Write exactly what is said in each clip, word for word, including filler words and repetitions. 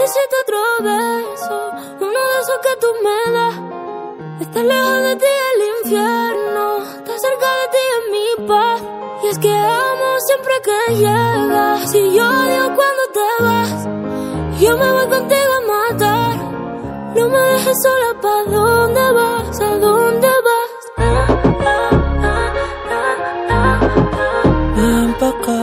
necesito otro beso, uno de esos que tú me das. Estar lejos de ti el infierno, estar cerca de ti es mi paz. Y es que amo siempre que llegas. Si yo odio cuando te vas, yo me voy contigo a matar. No me dejes sola, ¿pa' dónde vas? ¿A dónde vas? Ven pa' acá.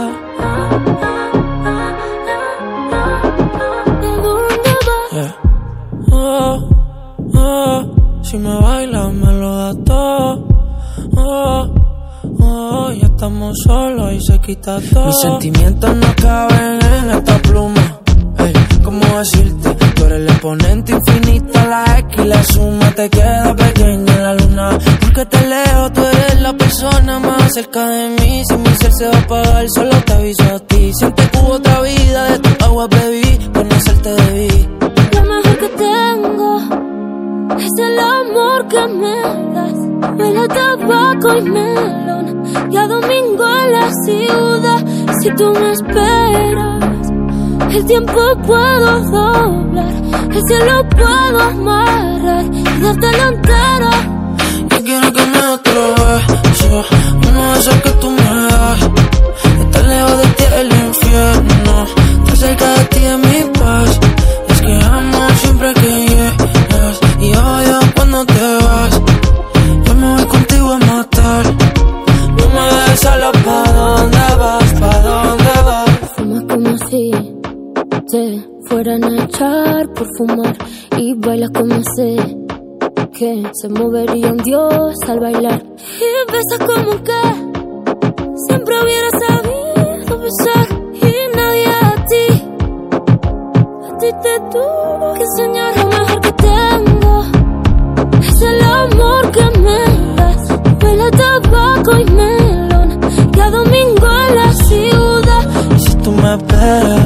¿A dónde vas? Yeah. Oh, oh, si me bailas me lo das todo. Oh, oh, ya estamos solos y se quita todo. Mis sentimientos no caben en esta pluma. Hey, ¿cómo decirte? Tú eres el exponente infinito, la X y la suma te queda pequeña en la luna. Porque te leo, tú eres la persona más cerca de mí. Si mi ser se va a apagar, solo te aviso a ti. Siente que hubo otra vida, de tu agua bebí, conocerte debí. Lo mejor que tengo es el amor que me das. Huele a tabaco y melón, y a domingo en la ciudad. Si tú me esperas, el tiempo puedo doblar, el cielo puedo amarrar y dártelo entero. Yo quiero que me des otro beso, uno de esos que tú me das. Estar lejos de ti es el infierno, estar cerca de ti es mi paz. Es que amo siempre que llegas y odio cuando te vas. Yo me voy contigo a matar. No me dejes sola, ¿pa' dónde vas? ¿Pa' dónde vas? Fumas como si te fueran a echar por fumar, y bailas como sé que se movería un dios al bailar. Y besas como que siempre hubiera sabido besar, y nadie a ti, a ti te tuvo que enseñar. Lo mejor que tengo es el amor que me das. Huele a tabaco y melón, y a domingo en la ciudad. Y si tú me esperas,